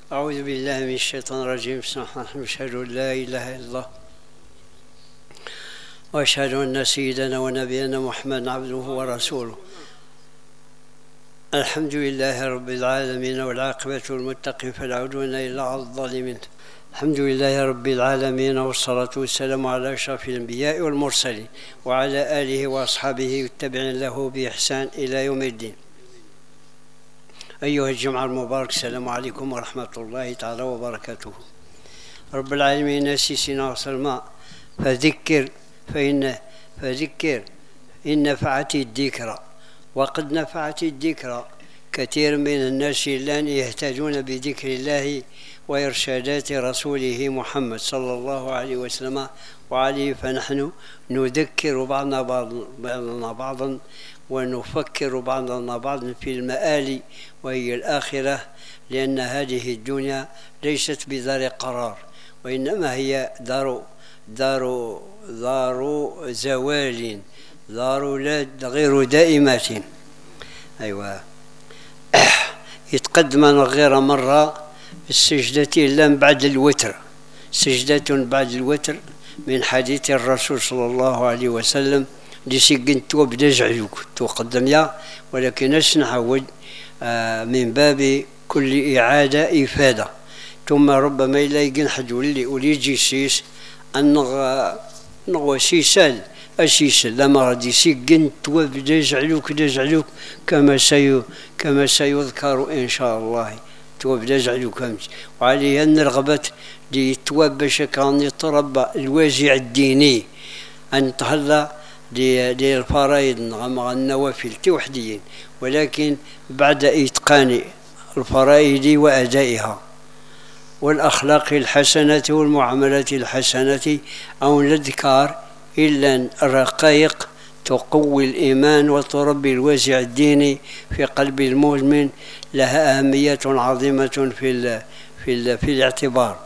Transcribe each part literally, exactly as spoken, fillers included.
أعوذ بالله من الشيطان الرجيم. بسم الله الرحمن الرحيم. أشهد أن لا إله إلا الله وأشهد أن سيدنا ونبينا محمد عبده ورسوله. الحمد لله رب العالمين والعاقبة للمتقين فلا عدوان إلا على الظالمين. الحمد لله رب العالمين والصلاة والسلام على أشرف الأنبياء والمرسلين وعلى آله وأصحابه والتابعين له بإحسان إلى يوم الدين. أيها الجمعة المبارك، السلام عليكم ورحمة الله تعالى وبركاته. رب العالمين نسيسنا وسلم فذكر فإن فذكر إن نفعت الذكرى، وقد نفعت الذكرى. كثير من الناس الآن يهتدون بذكر الله وإرشادات رسوله محمد صلى الله عليه وسلم وعليه، فنحن نذكر بعضنا بعضنا بعضا ونفكر بعضنا بعضا في المآل وهي الآخرة، لأن هذه الدنيا ليست بدار قرار، وإنما هي دار دار دار زوال، دار لا غير دائمات. أيوة. يتقدم غير مرة السجدة إلا بعد الوتر، سجدة بعد الوتر من حديث الرسول صلى الله عليه وسلم لسجن توبدا جعلوك تقدم يا، ولكن اش نعود آه من باب كل إعادة إفادة. ثم ربما إلا يجن حد ولي ولي جيسيس أن نغوى سيسال أسيسال لما غادي سجن توبدا جعلوك جعلوك كما سي كما سيذكر إن شاء الله. توبدا جعلوك همش، وعليه أن الرغبة لتواب باش كان يتربى الوازع الديني أن تهلا للفرائض مع النوافل توحديين، ولكن بعد إتقان الفرائض وأدائها والأخلاق الحسنة والمعاملات الحسنة أو الأذكار، إلا الرقائق تقوي الإيمان وتربي الوازع الديني في قلب المؤمن، لها أهمية عظيمة في ال في ال في الاعتبار.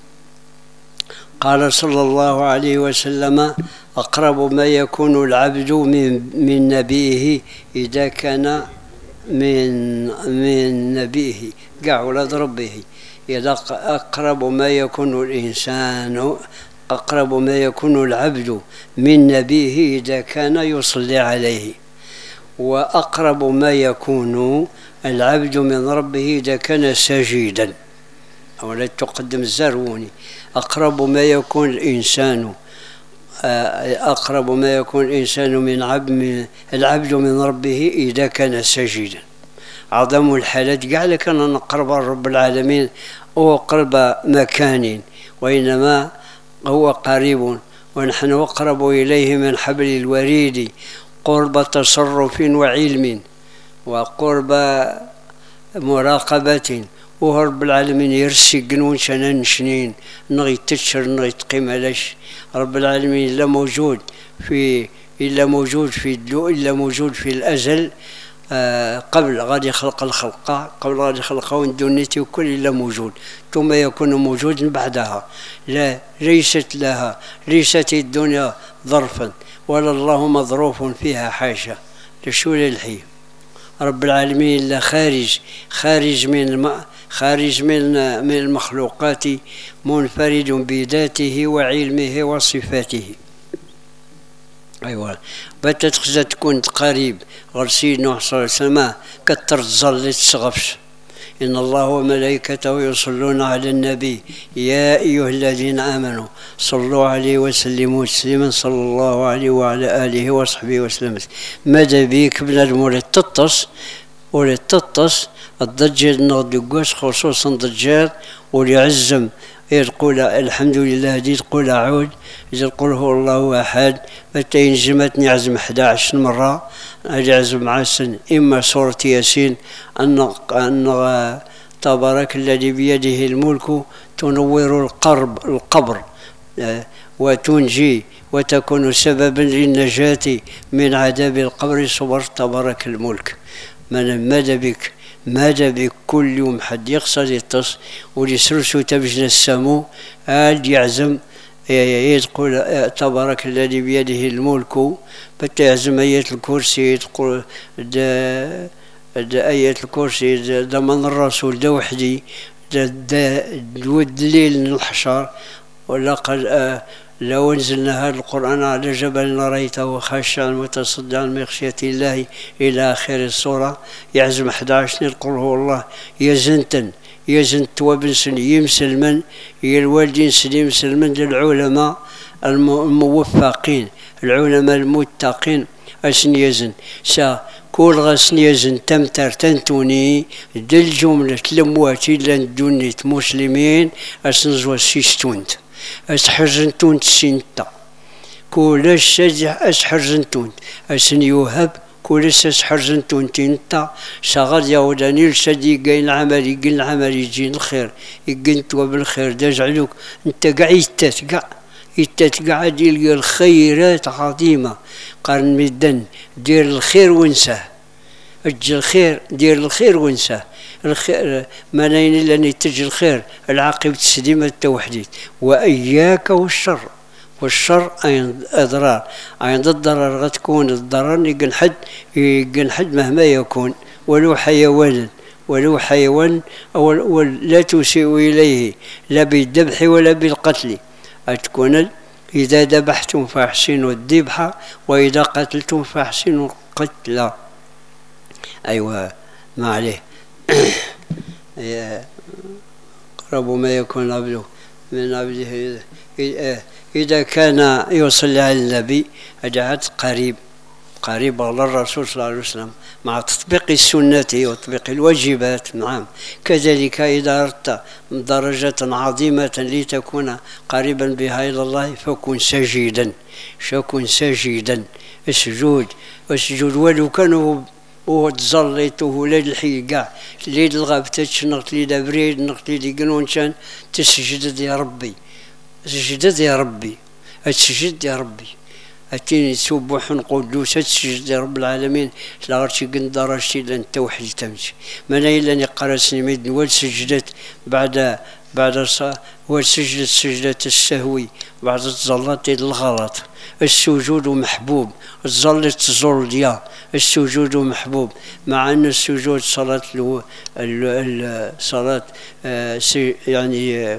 قال صلى الله عليه وسلم: أقرب ما يكون العبد من من نبيه إذا كان من من نبيه قاع ولد ربه. إذا أقرب ما يكون الإنسان أقرب ما يكون العبد من نبيه إذا كان يصلي عليه، وأقرب ما يكون العبد من ربه إذا كان ساجدا. أولا تقدم الزروني. أقرب ما يكون الإنسان أقرب ما يكون الإنسان من عبد من العبد من ربه إذا كان ساجدا. أعظم الحالات قال لك أن نقرب رب العالمين هو قرب مكان، وإنما هو قريب، ونحن أقرب إليه من حبل الوريد، قرب تصرف وعلم وقرب مراقبة. ورب العالمين يرسي قنون شنان شنين نغي تشر نغي تقيم علاش. رب العالمين إلا موجود في إلا موجود في الدو إلا موجود في الأزل، آه قبل غادي يخلق الخلقة، قبل غادي يخلقه دونيتي وكل إلا موجود، ثم يكون موجود بعدها. لا ليست لها ليست الدنيا ظرفا ولا الله مظروف فيها، حاشا لشو للحي. رب العالمين إلا خارج خارج من الماء خارج من من المخلوقات، منفرد بذاته وعلمه وصفاته. أيوة. بتتخزى تكون قريب غير سيدنا صلى الله عليه وسلم كتر الظل تسغفش. إن الله وملائكته يصلون على النبي يا أيها الذين آمنوا صلوا عليه وسلموا تسليما صلى الله عليه وعلى آله وصحبه وسلم. ماذا بيك بنادم ولا تطس ولا تطس الضجال نغدقوش، خصوصا الضجال وليعزم يقول الحمد لله دي تقول أعود، يقول هو الله أحد، متى ينجمتني عزم أحد عشر مرة أجعزم عسن. إما سورة ياسين أن أن تبارك الذي بيده الملك تنور القرب القبر وتنجي وتكون سببا للنجاة من عذاب القبر، صبر تبارك الملك. من ماذا بك ماذا بك كل يوم حد يقصد يتص وليسرسو تبجن السمو آل يعزم يقول تبارك الذي بيده الملك، بتعزم آية الكرسي تقول آية الكرسي ضمن الرسول ده وحدي والدليل الحشر. ولقد آه لو أنزلنا هذا القرآن على جبل لرأيته خاشعا متصدعا من خشية الله إلى آخر السورة. يعزم أحد عشر قل هو الله يزنتن يزنت وبن سن يمسلمن الوالدين سليم سلمن للعلماء الموفقين العلماء المتقين أسن يزن سا كل غسن يزن تمتر تنتوني دل جملة لمواتي لن دونيت مسلمين أسن زوا سيستونت أسحرزنتون سنتا كلش سجح أسحرزنتون أسن يوهب كلش أسحرزنتون تنتا شغل يوداني الشدي قين العمل يقين العمل يجين الخير يقين توب الخير دجعلوك انت قاعد تتقع يتتقع يلقى الخيرات عظيمة قرن مدن دير الخير وانساه اجل الخير دير الخير وانساه الخير ما نين الا ان تجي الخير العاقبة السليمة التوحيد واياك والشر والشر اين اضرار اين الضرر غتكون الضرر يقن حد يقن حد مهما يكون ولو حيوانا ولو حيوان أو لا تسيء اليه لا بالذبح ولا بالقتل أتكون إذا ذبحتم فأحسنوا الذبح وإذا قتلتم فأحسنوا القتل. أيوة ما عليه قرب ما يكون عبده من عبده إذا كان يصلي على النبي أجعت قريب قريب على الرسول صلى الله عليه وسلم مع تطبيق السنة وتطبيق الواجبات. نعم كذلك إذا أردت درجة عظيمة لتكون قريبا بها إلى الله فكن سجيدا شكن سجيدا السجود السجود ولو كانوا وتزليته ليل الحي كاع ليل الغاب تشنقت لي بريد نقت لي قنون كان تسجد يا ربي تسجد يا ربي تسجد يا ربي أتيني سبوح قدوس تسجد يا رب العالمين لا غرشي قندرشتي لن توحيد تمشي من إلا نقرأ سنميد والسجدت بعد بعد الصلاة والسجدة سجدة السهوي بعد الزلات الغلط السجود محبوب الزلت الزلديا السجود محبوب مع أن السجود صلاة الصلاة يعني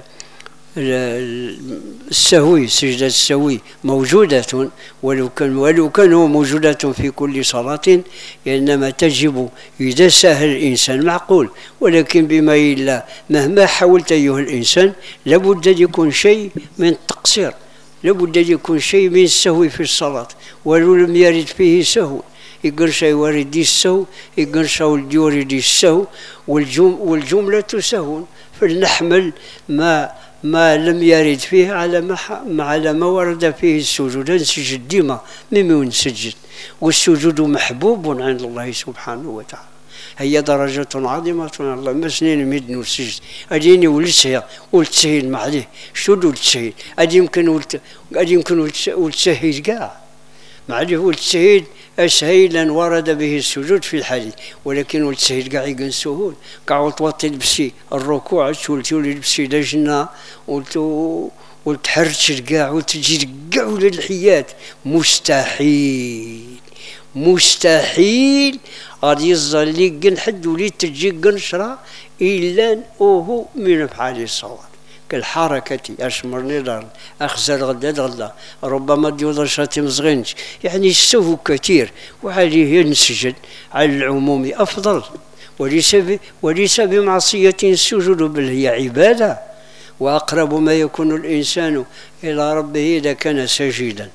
السهوي سجدة السهوي موجودة ولو كان ولو كانوا موجودة في كل صلاة إنما تجب إذا سهل الإنسان معقول ولكن بما إلا مهما حاولت أيها الإنسان لابد أن يكون شيء من التقصير لابد أن يكون شيء من السهو في الصلاة ولو لم يرد فيه سهو يقول شيء ورد السهو يقول شيء يورد السهو والجم والجملة سهو فلنحمل ما ما لم يرد فيه على ما على ما ورد فيه السجود نسجد ديما مما نسجد والسجود محبوب عند الله سبحانه وتعالى هي درجة عظيمة عند الله ما سنين مدن والسجد أديني ولتسهيل ولتسهيل ما عليه شو ولتسهيل أدي يمكن ولت أدي يمكن ولتسهيل كاع ما عليه ولتسهيل أسهيلا ورد به السجود في الحديث ولكن ولتسهيل كاع يقن سهول كاع وتوطي بسي الركوع تولتي بسي لجنة وتحرش كاع وتجي كاع للحيات مستحيل مستحيل غادي يظل لي قن حد ولي تجي قنشرة إلا وهو من أفعال الصلاة كالحركة أشمرني الأرض أخزر غدا غدا ربما ديوضر شاتي مزغنج يعني السهو كثير وعليه نسجد على العموم أفضل وليس وليس بمعصية السجود بل هي عبادة وأقرب ما يكون الإنسان إلى ربه إذا كان ساجدا.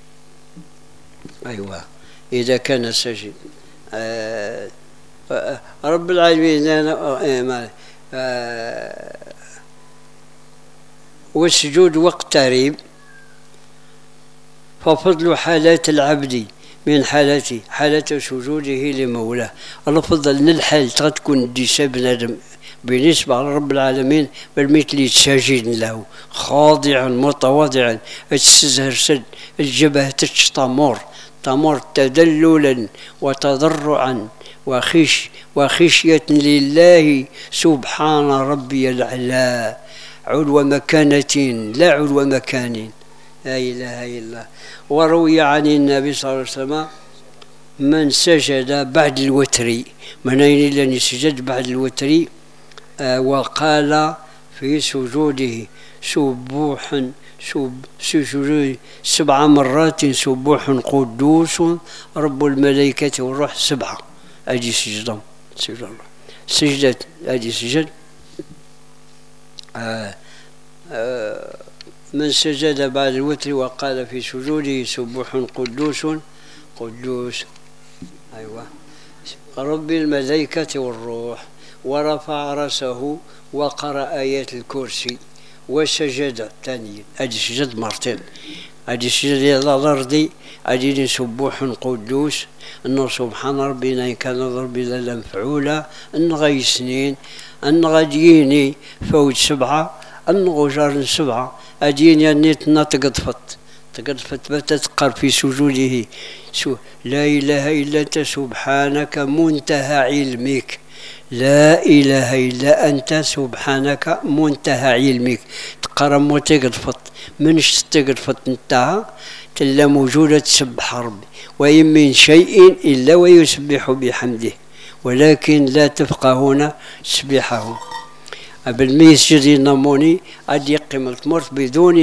أيوة إذا كان ساجدا آه رب العالمين أنا آه والسجود واقترب ففضل حالات العبد من حالته حالة سجوده لمولاه الأفضل من الحال تكون ديسا بنادم بالنسبة لرب العالمين بالمثل ساجد له خاضعا متواضعا السزهر سد الجبهة تشطمر تمر تدللا وتضرعا وخش وخشية لله سبحان ربي الأعلى علو مكانة لا علو مكان لا إله إلا الله. وروي عن النبي صلى الله عليه وسلم من سجد بعد الوتر من أين لن يسجد بعد الوتر آه وقال في سجوده سبوحا سجوده سبع مرات سبوح قدوس رب الملائكة والروح سبعة. أجي سجدة سجدة سجدة أجي سجد. آه آه من سجد بعد الوتر وقال في سجوده سبوح قدوس قدوس أيوة رب الملائكة والروح ورفع رأسه وقرأ آيات الكرسي وسجد ثانيا. أدي سجد مرتين. أدي سجد إلى الأرض أدي سبوح قدوس أنه سبحان ربنا إن كان ربنا لمفعولا أن غي سنين أن غديني فوت سبعة أن غجار سبعة أديني أنيتنا تقدفت تقدفت بتتقر في سجوده لا إله إلا أنت سبحانك منتهى علمك لا إله إلا أنت سبحانك منتهى علمك تقرم وتقدفت منش تقدفت انتهى تلا موجودة تسبح ربي وإن من شيء إلا ويسبح بحمده ولكن لا تفقهون تسبيحه. قبل ما يسجد النموني أدي يقيم التمرت بدون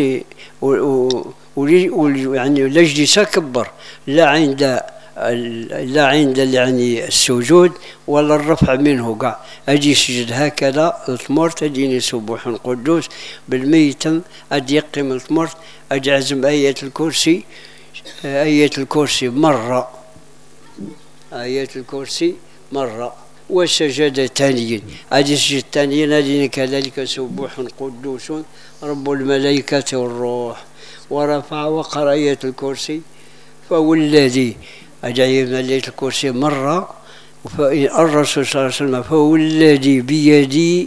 يعني لا جلس كبر لا عند لا عند يعني السجود ولا الرفع منه قاع أجي سجد هكذا التمرت أديني سبوح قدوس بالميتم أدي يقيم التمرت أجي أعزم آية الكرسي آية الكرسي مرة آية الكرسي مرة وسجد ثانيا أدي سجد ثانيا أديني كذلك سبوح قدوس رب الملائكة والروح ورفع وقرأ آية الكرسي فوالذي أجعي مليت الكرسي مرة الرسول صلى الله عليه وسلم فوالذي بيدي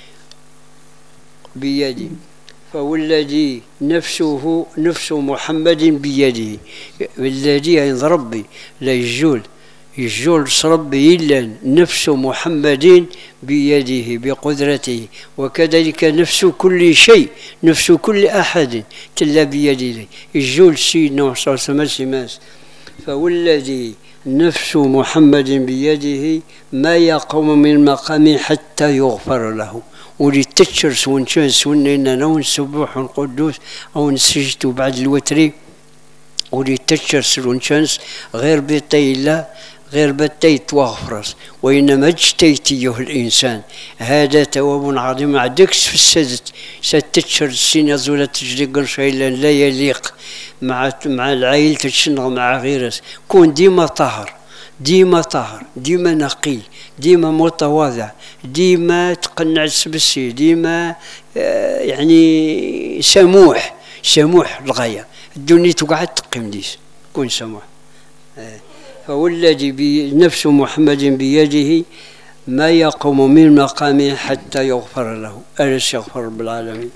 بيدي فوالذي نفسه نفس محمد بيده الذي عند ربي لا يجول يجول ربي إلا نفس محمد بيده بقدرته وكذلك نفس كل شيء نفس كل أحد تلا بيده يجول سيدنا صلى الله عليه وسلم فوالذي نفس محمد بيده ما يقوم من مقام حتى يغفر له ولتتشر سون شان سون إننا ونسبوح قدوس أو نسجد بعد الوتر ولتتشر سون شانس غير بيطي الله غير بتي توغفرس وإنما اجتيتيه الإنسان هذا تواب عظيم عدكس في السدت ستتشر السنة زولة تجري شيئا لا يليق مع مع العائلة تشنغ مع غيرس كون ديما طهر ديما طهر ديما نقي ديما متواضع ديما تقنع السبسي ديما آه يعني سموح سموح للغاية الدنيا تقعد تقيم ديس كون سموح آه فوالذي بنفس محمد بيده ما يقوم من مقامه حتى يغفر له أليس يغفر رب العالمين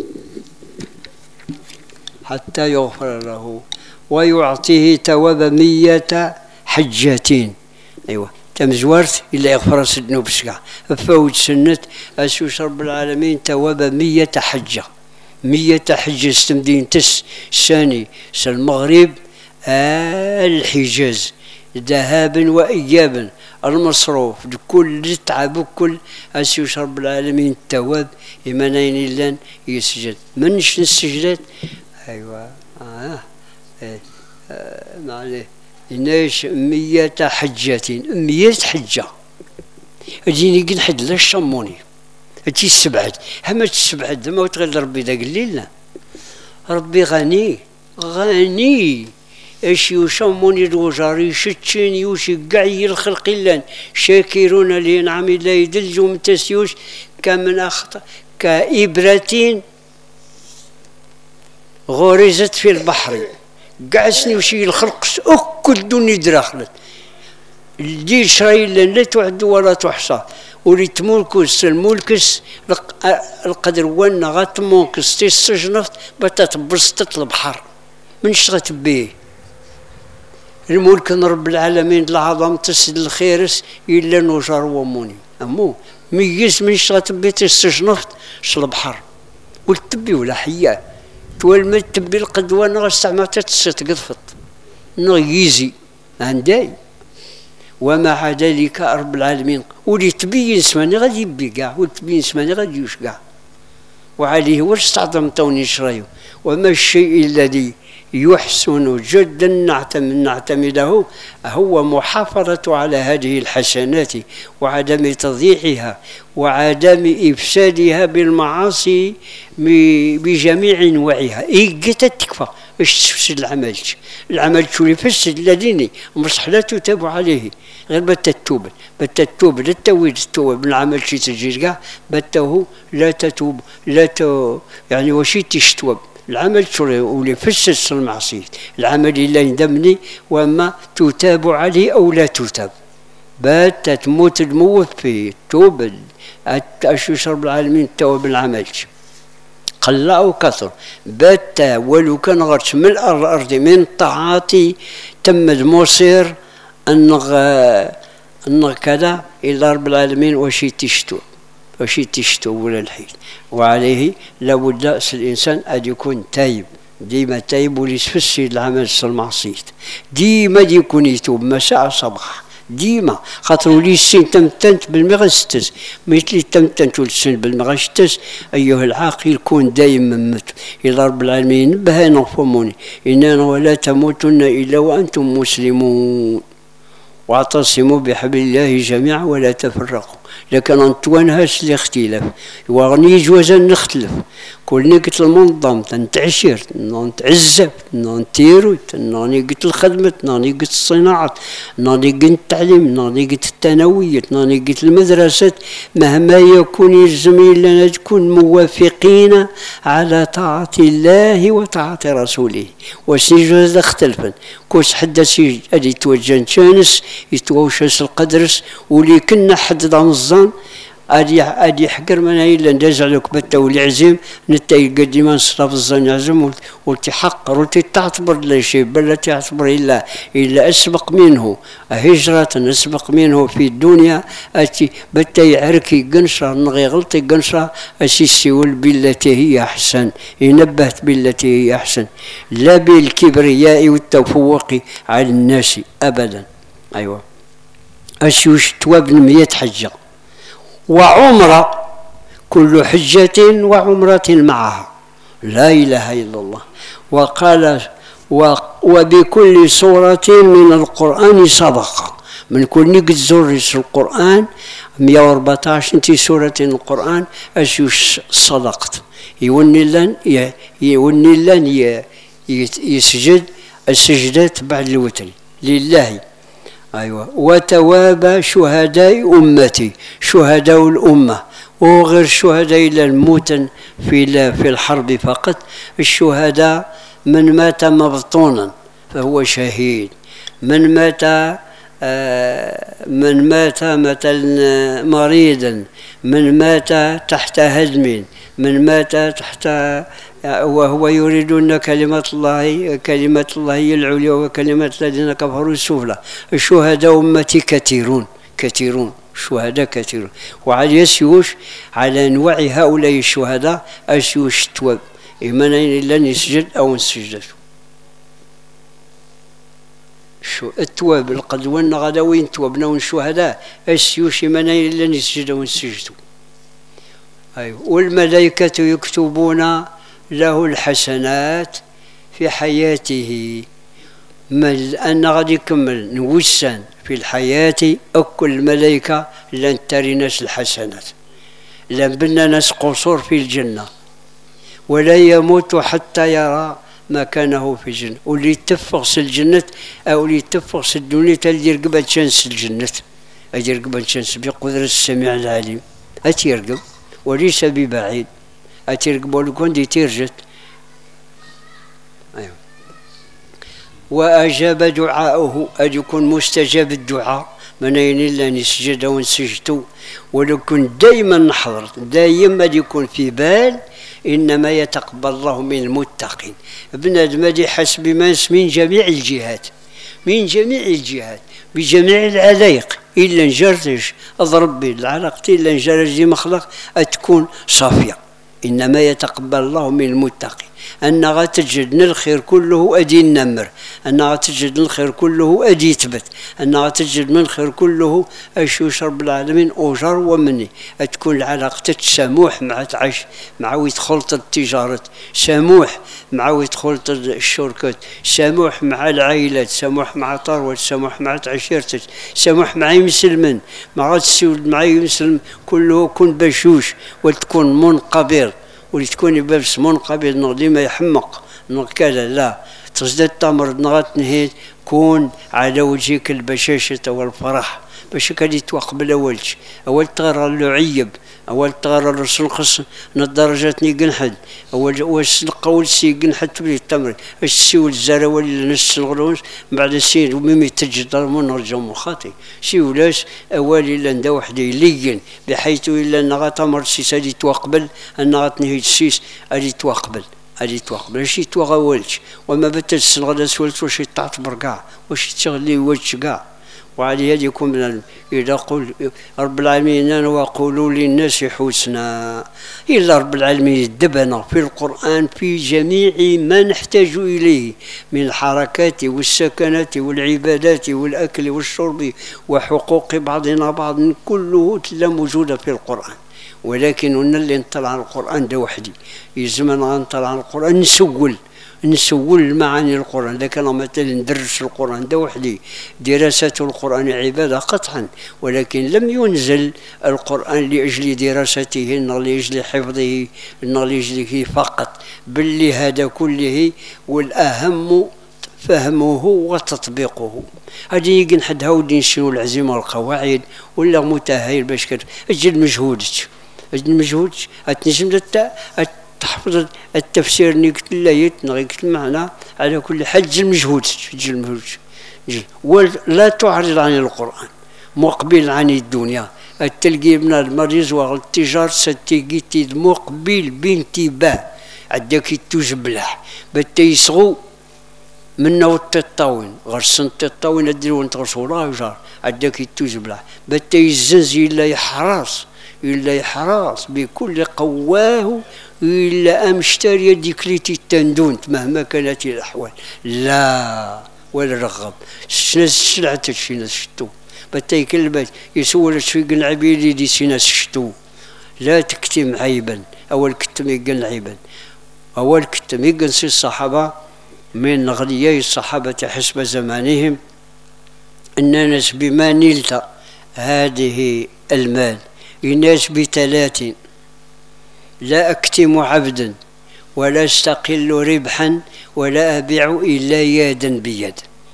حتى يغفر له ويعطيه تواب مية حجتين أيوة تمزورت إلا يغفر الذنوب سكع فوت سنة أسوس رب العالمين تواب مية حجة مية حجة استمدين تس ساني سالمغرب الحجاز ذهابا وإيابا المصروف كل تعب كل أسيوس رب العالمين التواب إيمانين لان يسجد منش السجدات أيوة آه إيه آه معليه إناش مية حجة مية حجة أجيني قد حد لا الشموني أجي السبعد هما السبعد ما تغير ربي ذا قليلنا ربي غني غني اش يسمون الوجاري شتشين يوشي قعي الخلق لان شاكرون لنعم الله يدلجوا متسيوش كمن أخطأ كإبرة غرزت في البحر قعسني وشي الخلق أكل دوني دراخلت الدير شرايل لا تعد ولا تحصى وريت مولكس المولكس القدر وانا غات مونكس تيسجنفت بتتبسطت البحر من شغت بيه الملك رب العالمين العظم تسد الخيرس إلا نجار وموني أمو ميز من شغت بيت السجنفت شل البحر قلت تبي ولا حياه تولمت تبي القدوة نغ استعملت تسد قذفت نغيزي عندي ومع ذلك رب العالمين ولي تبين سماني غادي يبي كاع ولي تبين سماني غادي يوش كاع وعليه واستعظم توني شرايو. وما الشيء الذي يحسن جدا نعتمده هو محافظة على هذه الحسنات وعدم تضييعها وعدم إفسادها بالمعاصي بجميع أنواعها. إيه تكفى اش تفسد العمل؟ العمل شو اللي فسد الذين مصح لا تتاب عليه غير بتا التوبة بتا التوبة لا تتويد التوبة من العمل شي تجي كاع بته لا تتوب لا ت... يعني وشي تشتوب العمل واللي فسد المعصية العمل اللي يندمني وما تتاب عليه أو لا تتاب بات تموت الموت في التوبة أشو رب العالمين التوبة بالعمل قل أو كثر بات ولو كان غرش من الأرض من طاعاتي تم المصير أن أن كذا إلا رب العالمين وشي تشتو وشي تشتو ولا الحين. وعليه لابد الإنسان أن يكون تايب ديما تايب وليسفسي العمل المعصية ديما يكون يتوب مساء صباح ديما خاطر ولي السن تمتنت بالمغستس مثل تمتنت السن بالمغستس. أيها العاقل كون دائما مت إلى رب العالمين نبه نفهموني إننا ولا تموتن إلا وأنتم مسلمون واعتصموا بحبل الله جميعا ولا تفرقوا. لكن أنتوان هاش الاختلاف وغني جوزا نختلف كلني قلت المنظم تنتعشر نتعزف نتيرو ناني قلت الخدمة ناني قلت الصناعة ناني قلت التعليم ناني قلت الثانوية ناني قلت المدرسة مهما يكون يلزم لنا تكون موافقين على طاعة الله وطاعة رسوله. وسنجوز اختلفا كوش حدث أدي توجه شانس يتوشس القدرس ولي كنا حد ضمزان أدي أدي حقر من هاي اللي ندز عليك بتا والعزيم نتاي قديما نصرف الظن يعزم والتحقر والتعتبر لا شيء بل لا تعتبر إلا إلا أسبق منه هجرة أسبق منه في الدنيا أتي بتا يعركي قنشرة نغي غلطي قنشرة أسيسي بالتي هي أحسن ينبهت بالتي هي أحسن لا بالكبرياء والتفوق على الناس أبدا. أيوة أشوش توابن مية حجة وعمرة كل حجة وعمرة معها لا إله إلا الله. وقال وبكل سورة من القرآن صدقة من كل نقد زور القرآن مئة وأربعة عشر انتي سورة القرآن أشوش صدقت يوني لن يوني لن يسجد السجدات بعد الوتر لله. أيوة وتواب شهداء أمتي شهداء الأمة وغير شهداء إلا الموتى في في الحرب فقط. الشهداء من مات مبطونا فهو شهيد من مات من مات مثلا مريضا من مات تحت هدم من مات تحت وهو يريد أن كلمة الله كلمة الله هي العليا وكلمة الذين كفروا السفلى. الشهداء أمتي كثيرون كثيرون شهداء كثيرون. وعلى يسيوش على أنواع هؤلاء الشهداء أسيوش تواب إما إلا نسجد أو نسجد شو التواب القدوان غدا وين توابنا والشهداء أسيوش إما إلا نسجد أو نسجد. أيوة والملائكة يكتبون له الحسنات في حياته أن غادي يكمل نوسان في الحياة أكل الملائكة لن تري ناس الحسنات لن بنا ناس قصور في الجنة ولا يموت حتى يرى مكانه في الجنة. واللي يتفقس الجنة أو اللي يتفقس الدنيا تلدي رقبة شانس الجنة أجي رقبة شانس بقدرة السميع العليم أتيرقب وليس ببعيد أتيرقب ولكون دي تيرجت. أيوة. وأجاب دعاءه أن يكون مستجاب الدعاء من أين إلا نسجد ونسجدوا ولكن دائما نحضر دائما يكون في بال إنما يتقبل الله من المتقين. ابن آدم حسب ما من جميع الجهات من جميع الجهات بجميع العلايق إلا نجرتش أضرب به العلاقة إلا نجرتش دي مخلق أتكون صافية إنما يتقبل الله من المتقين. أن غتجد الخير كله أدي النمر، أن غتجد الخير كله أدي يثبت، أن غتجد من الخير كله أشوش رب العالمين أجر ومني. تكون العلاقة تسامح مع تعيش مع ويدخل التجارة، سامح مع ويدخل الشركات، سامح مع العائلات، سامح مع ثروات، سامح مع عشيرتك، سامح مع مسلمين، مع غتسول مع مسلم كله كن بشوش وتكون منقبض، ولتكون بس منقبض نغدي ما يحمق نكلا لا تزداد تمرض نغات نهيت كون على وجهك البشاشة والفرح باش كان يتوقبل أولش أول تغرى اللعيب أول تغرى الرسول خص الدرجات نيقنحد أول واش القول سي قنحد تبلي التمر السيول الزراوي اللي نص الغلوش بعد السير وميمي تجدر من رجع مخاطي سيولاش أول إلا ندا وحدي لين بحيث إلا نغا تمر سيس هادي توقبل أنغا تنهي السيس هادي توقبل هادي توقبل شي توغاولش وما بتجسن غدا سولت واش تعتبر كاع واش تشغلي وجه كاع. وعلى هذا يكون من إذا قل رب العالمين وقولوا للناس حسنا، إلا رب العالمين يدبنا في القرآن في جميع ما نحتاج إليه من الحركات والسكنات والعبادات والأكل والشرب وحقوق بعضنا بعض كله تلا موجودة في القرآن. ولكن هنا اللي نطلع على القرآن ده وحدي يزمن نطلع على القرآن نسول نسول معاني القرآن، لكن مثلا ندرس القرآن ده وحدي دراسة القرآن عبادة قطعا، ولكن لم ينزل القرآن لأجل دراسته إن لأجل حفظه إن لأجله فقط، بل لهذا كله والأهم فهمه وتطبيقه. هذه يمكن حد هاودين شنو العزيمة والقواعد ولا متهايل باش كت أجل مجهودك أجل مجهودك أتنجم تحفظ التفسير اللي قلت له يتنغي المعنى على كل حال جل مجهودك جل مجهودك جل ولا تعرض عن القرآن مقبل عن الدنيا. التلقي ابن المريض والتجار ستيجي تيد مقبل بانتباه عداك تجبلح بتيسغو منا والتطاوين غرسن التطاوين اديرو انت غرسولا جار عداك تجبلح بتيزنز الا يحرص إلا يحرص بكل قواه إلا أمشتري ديكليتي التندون مهما كانت الأحوال لا ولا رغب سناس سلعة سناس شتو بتاي كلمة يسول شوي العبيدي دي سناس شتو لا تكتم عيبا أول كتم يقن عيبا أول كتم يقن سي الصحابة من غنياي الصحابة حسب زمانهم أن ناس بما نلت هذه المال الناس بثلاث لا أكتم عبدا ولا استقل ربحا ولا أبيع إلا يدا بيد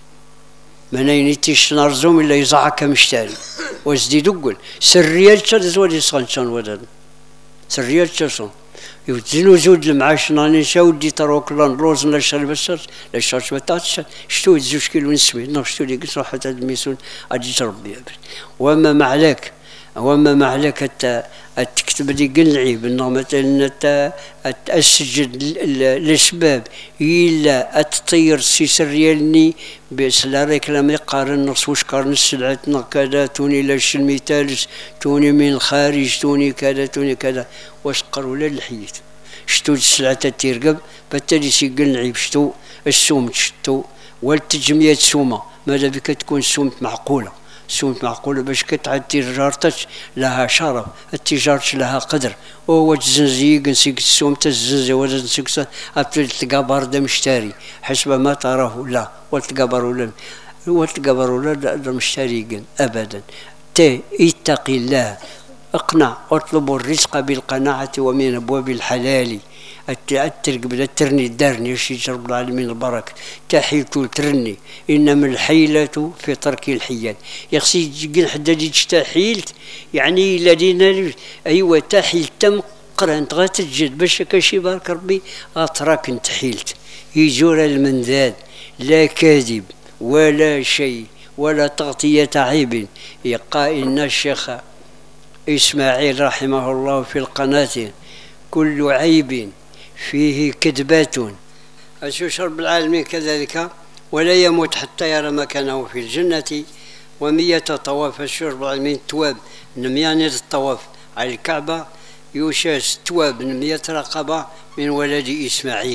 من أين تشنرزم إلا يزعك مشتري وزدي قول سريال تشرز ولي صنشان ودن سريال تشرزم يوزنو زود المعاش ناني شاودي تروك لان روز لا شرب الشرش لا شرش بتاتش شتو زوج كيلو نسوي نشتو لي قصر حتى الميسون أجي تربي وما معلك وما معلك تكتب لي قلعيب انه مثلا تأسجد الاسباب الا اتطير سيس ريالني بس لا ريكلام يقارن نص واش قارن السلعتنا كذا توني لاش المثالس توني من الخارج توني كذا توني كذا واش قروا لا الحيت شتو السلعه تيرقب بالتالي سي قلعيب شتو السوم شتو والتجميات سومه ماذا بك تكون سومت معقوله سومت معقولة باش كتعد تجارتك لها شرف التجارة لها قدر وهو تزنزي نسيك السوم تزنزي ولا نسيك تلقى بارده مشتري حسب ما تراه لا والتقبر ولا والتقبر ولا مشتري ابدا تي اتقي الله اقنع اطلب الرزق بالقناعة ومن ابواب الحلال الترق بلا ترني دارني شي رب العالمين البركة تحيلت ترني انما الحيلة في ترك الحيل يخصي تقول حدا تحيلت يعني الذين ايوا تحيلت تم قران تغا تجد باش كشي بارك ربي غتراك انت حيلت يجور المنذاد لا كاذب ولا شيء ولا تغطية عيب يقال إن الشيخ إسماعيل رحمه الله في القناة كل عيب فيه كذبات أشوش رب العالمين كذلك ولا يموت حتى يرى مكانه في الجنة ومية طواف الشرب العالمين تواب نميانية الطواف على الكعبة يوشاس تواب نمية رقبة من ولد إسماعيل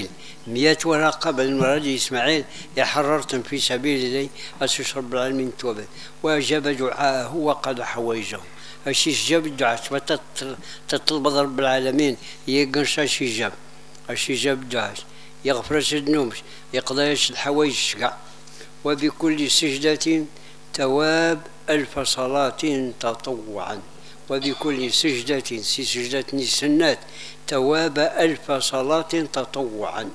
مئة ورقة بالمراد إسماعيل يحررتم في سبيل الله أسس رب العالمين توبة وأجاب دعاءه وقضى حوائجه. أشي جاب الدعاء تطلب رب العالمين يقنش أشي جاب أشي جاب الدعاء يغفر الذنوب يقضي الحوائج كاع. وبكل سجدة تواب ألف صلاة تطوعا. وبكل سجدة سي سجدة سنات تواب ألف صلاة تطوعا.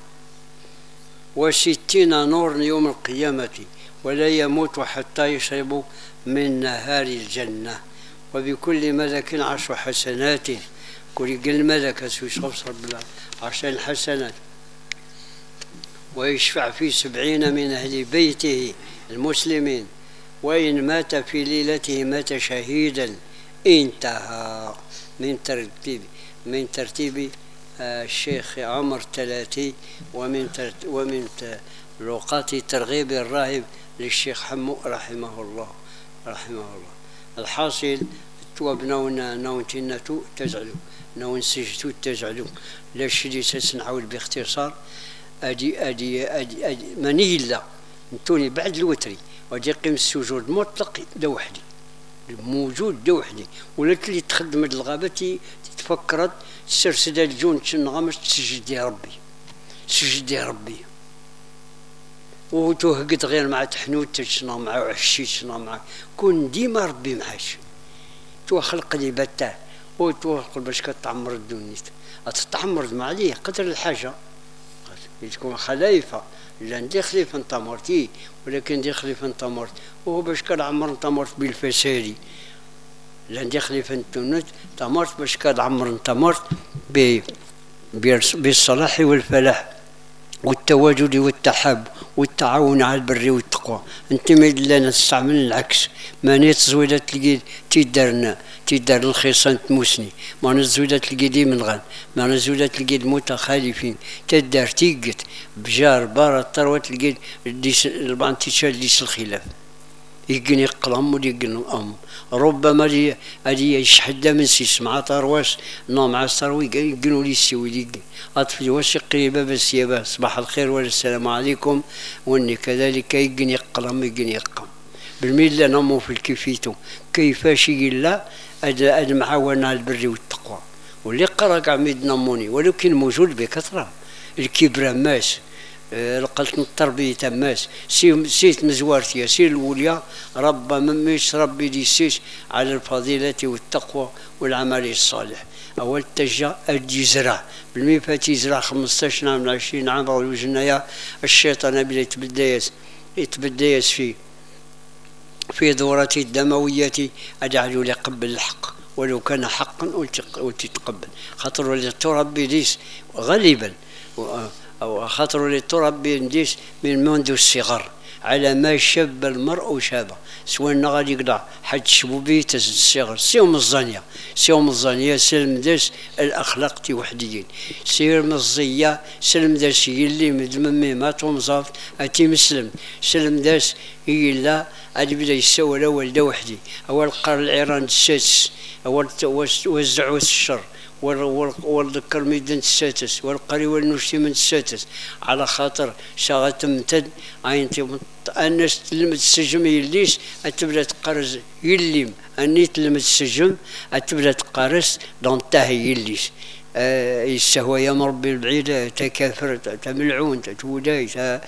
وستين نور يوم القيامة ولا يموت حتى يشرب من نهار الجنة. وبكل ملك عشر حسنات كل قل ملك سيصف رب الله عشر حسنات. ويشفع في سبعين من أهل بيته المسلمين. وإن مات في ليلته مات شهيدا. انتهى من ترتيب من ترتيب الشيخ عمر الثلاثي ومن ومن لقاط ترغيب الراهب للشيخ حمو رحمه الله رحمه الله. الحاصل توابنا ونونتنتو تزعلوا نون سجتو تزعلوا لا شدي سنعاود باختصار. ادي ادي ادي, أدي مني لا نتوني بعد الوتري وجي قيم السجود مطلق دا وحدي موجود دا وحدي. ولا اللي تخدم الغابه تفكرت تسرسد الجون تنغمس تسجد يا ربي تسجد يا ربي. وتوهقت غير مع تحنوت تشنا مع وحشي تشنا مع كون ديما ربي معاش تو خلق لي بتاه وتوخل باش كتعمر الدنيا تتعمر مع ليه قدر الحاجه تكون خليفه لا ندي خليفه انت مرتي ولكن دي خليفه انت مرت وهو باش كنعمر انت مرت بالفساد لا ندي خليفه انت تمرت باش كنعمر انت مرت بالصلاح والفلاح والتواجد والتحاب والتعاون على البر والتقوى. انت ما لا نستعمل العكس ما نتزويدة تلقي تيدارنا تيدار الخصان تموسني ما نزويدة تلقي دي من غن ما نزويدة تلقي المتخالفين تدار تيقت بجار بارا الثروة تلقي البعض تيشال ديس الخلاف يقني قلم ويقني أم ربما لي هذه يشحد من سيس مع ترواس نو مع الثروة يقنوا لي السوي أطفي واش قريبة بس يابا صباح الخير والسلام عليكم. واني كذلك يقني قلم يقني قم بالميل نمو في الكيفيتو كيفاش إلا المعاونة على البر والتقوى واللي قرا عميد نموني ولكن موجود بكثرة. الكبرى ماس لقلت التربية تماس سي سيت مزوارتي سي الوليا ربما مش ربي دي سيس على الفضيلة والتقوى والعمل الصالح. أول تجا أدي زرع بالميفات يزرع خمسطاش عام عشرين عام وجنايا الشيطان بلا يتبدايس يتبدايس في في دورتي الدموية أجعلوا يقبل الحق ولو كان حقا ولتتقبل خاطر اللي تربي ديس غالبا أو خاطر اللي تربي ديس من منذ الصغر على ما شاب المرء شابه سواء غادي يقطع حد شبوبي تزد الصغر سيوم الزانية سيوم الزانية سلم داس الأخلاق تي وحديين سير مزية سلم داس يلي مدممي مات ومزاف أتي مسلم سلم داس يلا أدي بدا يسوى الأول دا وحدي أول قار العيران السادس أول وزعوا الشر والذكر ميدان السادس والقري والنشتي من السادس على خاطر شغل تمتد عين الناس تلمت السجم يليش أتبدا تقرز يليم أني تلمت السجم أتبدا تقرز دون تاهي يليش آه يسهوى يا مربي البعيدة تكافر تملعون تتوداي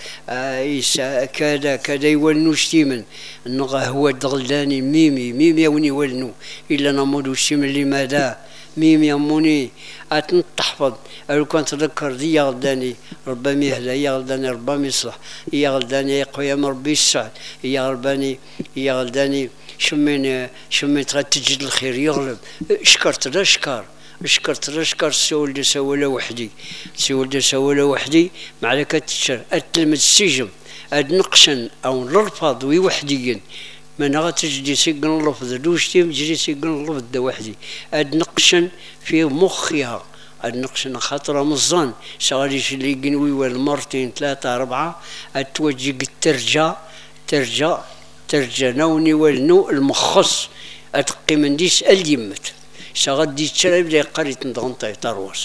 آه كذا كذا يولنوشتي من النغا هو الدغلاني ميمي ميمي يوني ولنو إلا نمودو الشمل لماذا ميم يموني أتن تحفظ أو كنت تذكر دي يغلداني ربما يهدى يغلداني ربما يصلح يغلداني قيام ربي السعد يغلباني يغلداني شمين شمين تجد الخير يغلب شكرت لا شكر شكرت لا شكر سول دي سولا وحدي سول دي سولا وحدي معلك تشر أتلمت السجم أدنقشن أو نرفض ويوحديين من غتجدي سيقن اللفظ دوشتي مجري سيقن اللفظ دا وحدي اد نقشن في مخها اد نقشن خاطر مزان شغاليش اللي يقنوي والمرتين ثلاثة أربعة اد توجي ترجع ترجع ترجع نوني والنو المخص اتقي من ديس اليمت شغال دي تشرب لي قريت ندغنطي تروس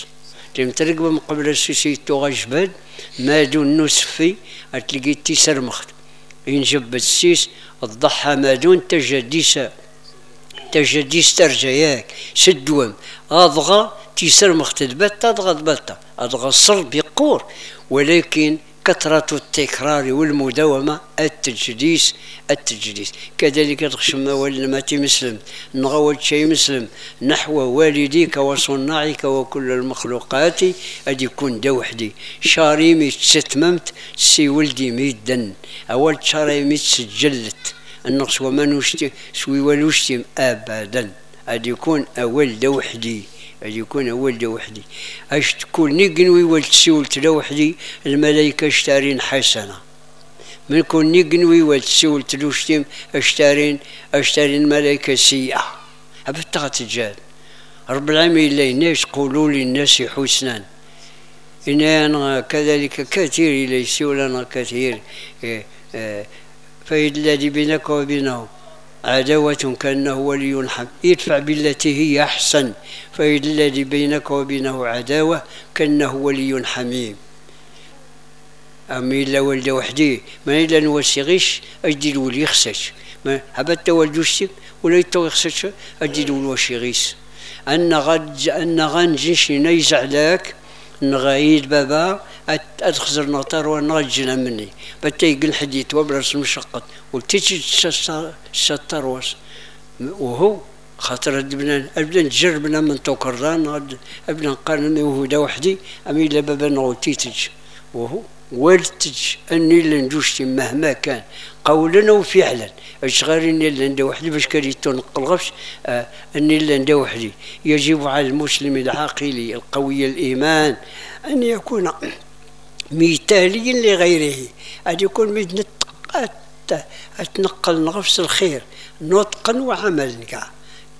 تمترقب من قبل السيسي توغا جبال ما دون نسفي تلقي تيسر مخت إن جبت السيس الضحى ما دون تجديسا تجديس ترجياك سدوم أضغى تيسر مخت دبتا أضغى دبتا أضغى الصلب يقور ولكن كثرة التكرار والمداومة التجديس التجديس كذلك الخشمة والماتي مسلم نغوت شيء مسلم نحو والديك وصناعك وكل المخلوقات أدي يكون دا وحدي شاري ميت ستممت سي ولدي ميدن أول شاري ميت سجلت النقص وما نشتي سوي ولوشتم أبدا أدي يكون أول دا وحدي أن يكون أول وحدي أش تكون نقنوي والتسول تلا وحدي الملائكة اشتارين حسنة من كون نقنوي والتسول تلوشتم اشتارين اشتارين ملائكة سيئة أبتغى تجاد رب العالمين لا الناس قولوا للناس حسنا إن أنا كذلك كثير ليس لنا كثير إيه إيه فإذ الذي بينك وبينه عداوة كأنه ولي حميم يدفع بالتي هي أحسن فإذا الذي بينك وبينه عداوة كأنه ولي حميم أمي إلا ولد وحدي ما إلا نوسي غيش أجدي الولي يخسش ما هبت والدوشتك ولا يتو يخسش أجدي الولي غيس أن غد أن غنجنش نيزع لك نغايد بابا أدخزر نطار ونغجنا مني بتيق الحديث وبرس مشقط وتجي الشطروس وهو خاطر ابن ابن جربنا من توكردان ابن قارن وهو دا وحدي امي لا بابا نغوتيتج وهو والتج اني لندوشتي مهما كان قولا وفعلا اشغالني لندا وحدي باش كريتو نقلغفش آه اني لندا وحدي يجب على المسلم العاقل القوي الايمان ان يكون مثاليا لغيره ان يكون مثل تنقل نفس الخير نطقا وعملا كاع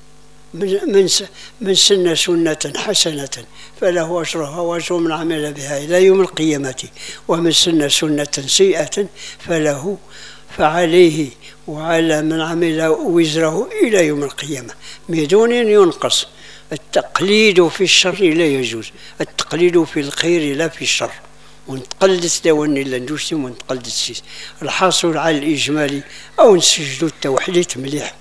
من من سن سنة حسنة فله أجرها وأجر من عمل بها إلى يوم القيامة ومن سن سنة سيئة فله فعليه وعلى من عمل وزره إلى يوم القيامة بدون أن ينقص. التقليد في الشر لا يجوز، التقليد في الخير لا في الشر. ونتقلد داوني لا ندوسم ونتقلد السيس. الحاصل على الإجمالي أو نسجدوا التوحيد مليح.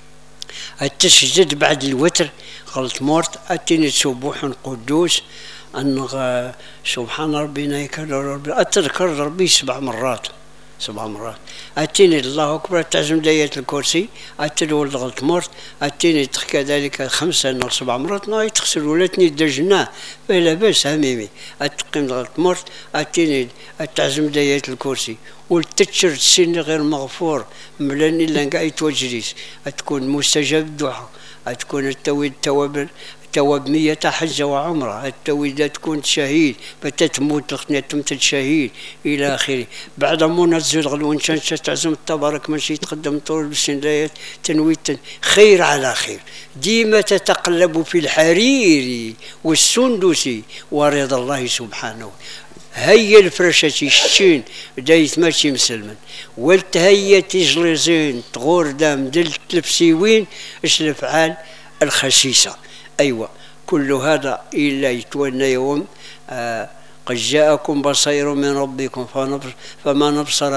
التسجد بعد الوتر غلط مورت أتيني سبوح قدوس أن سبحان ربنا يكرر ربي أتذكر ربي سبع مرات سبع مرات أتيني الله أكبر تعزم داية الكرسي أتلو غلط مورت أتيني كذلك خمسة أو سبع مرات ناي تغسل ولاتني دجنا فلا بس هميمي أتقيم غلط مورت أتيني تعزم داية الكرسي والتتشر السن غير مغفور ملاني إلا قاعد توجريس تكون مستجاب الدعاء تكون التويد التواب التواب مية حجة وعمرة التويد تكون شهيد بتتموت لخنية تمثل شهيد إلى آخره. بعد ما نزل غلو إنشان تعزم تبارك ماشي يتقدم طول بالسندايات تنويت خير على خير. ديما تتقلب في الحرير والسندسي ورضا الله سبحانه. هيا الفرشة الشين دايت ماشي مسلمن والتهيا تجلزين تغور دام دل تلفسيوين اش الافعال الخسيسة. ايوه كل هذا الا يتولى يوم آه قد جاءكم بصير من ربكم فما نبصر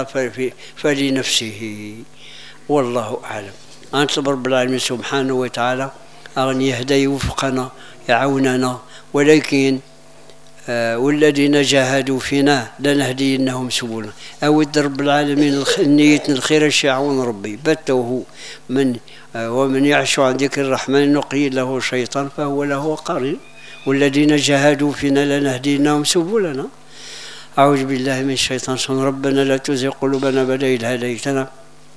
فلنفسه والله اعلم. انت رب العالمين سبحانه وتعالى ان يهدى يوفقنا يعوننا ولكن آه والذين جاهدوا فينا لنهدينهم سبلنا. أود رب العالمين نيتنا الخير الشاعون ربي بته من آه ومن يعش عن ذكر الرحمن نقيل له شيطان فهو له قرين والذين جاهدوا فينا لنهدينهم سبلنا. أعوذ بالله من الشيطان ربنا لا تزغ قلوبنا بعد إذ هديتنا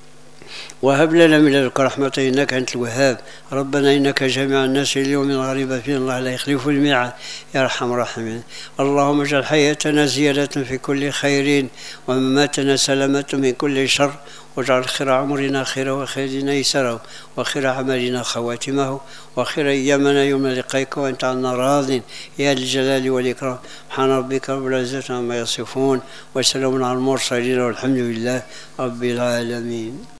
وهب لنا من لدنك رحمة إنك أنت الوهاب. ربنا إنك جامع الناس اليوم غريبا فيه الله لا يخلف الميعاد يا أرحم الراحمين. اللهم اجعل حياتنا زيادة في كل خير ومماتنا سلامة من كل شر واجعل خير عمرنا خير وخيرنا يسره وخير عملنا خواتمه وخير أيامنا يوم لقائك وأنت عنا راض يا الجلال والإكرام. سبحان ربك رب العزة عما يصفون وسلام على المرسلين والحمد لله رب العالمين.